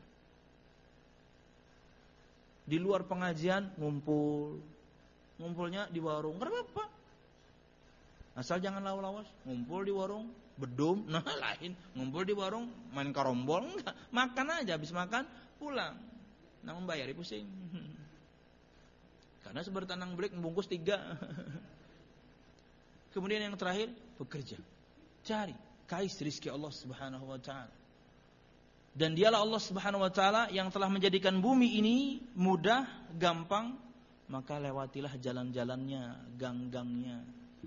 Di luar pengajian ngumpul, ngumpulnya di warung, nggak apa-apa. Asal jangan lawas-lawas. Ngumpul di warung, bedum, nah lain. Ngumpul di warung, main karombol, enggak. Makan aja, habis makan pulang. Nah membayari pusing. Karena sebertanang belik membungkus tiga. Kemudian yang terakhir, bekerja. Cari, kais rizki Allah Subhanahu wa taala. Dan dialah Allah Subhanahu wa taala yang telah menjadikan bumi ini mudah, gampang, maka lewatilah jalan-jalannya, gang-gangnya.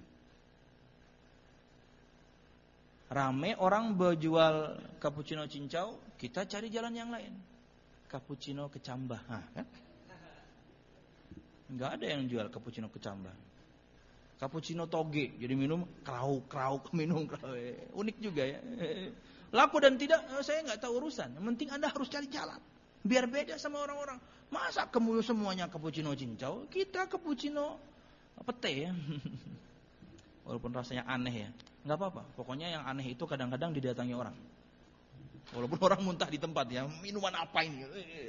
Rame orang berjual cappuccino cincau, kita cari jalan yang lain. Cappuccino kecambah, nah, kan? Enggak ada yang jual cappuccino kecambah. Cappuccino toge, jadi minum krauk-krauk, minum krauk. Unik juga ya. Laku dan tidak, saya nggak tahu urusan. Yang penting Anda harus cari jalan, biar beda sama orang-orang. Masa kamu semuanya cappuccino cincau, kita cappuccino apa teh ya? Walaupun rasanya aneh ya, nggak apa-apa. Pokoknya yang aneh itu kadang-kadang didatangi orang. Walaupun orang muntah di tempat ya, minuman apa ini?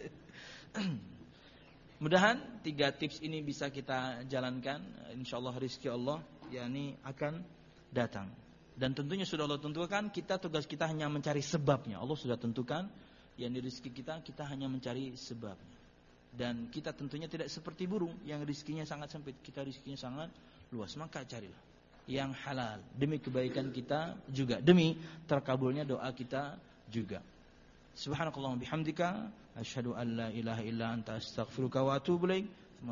Mudahan tiga tips ini bisa kita jalankan. Insyaallah rezeki Allah yakni akan datang. Dan tentunya sudah Allah tentukan, kita tugas kita hanya mencari sebabnya. Allah sudah tentukan yang di rezeki kita, kita hanya mencari sebabnya. Dan kita tentunya tidak seperti burung yang rezekinya sangat sempit, kita rezekinya sangat luas. Maka carilah yang halal demi kebaikan kita juga, demi terkabulnya doa kita juga. Subhanakallahumma bihamdika asyhadu an la ilaha illa anta astaghfiruka wa atubu ilaik.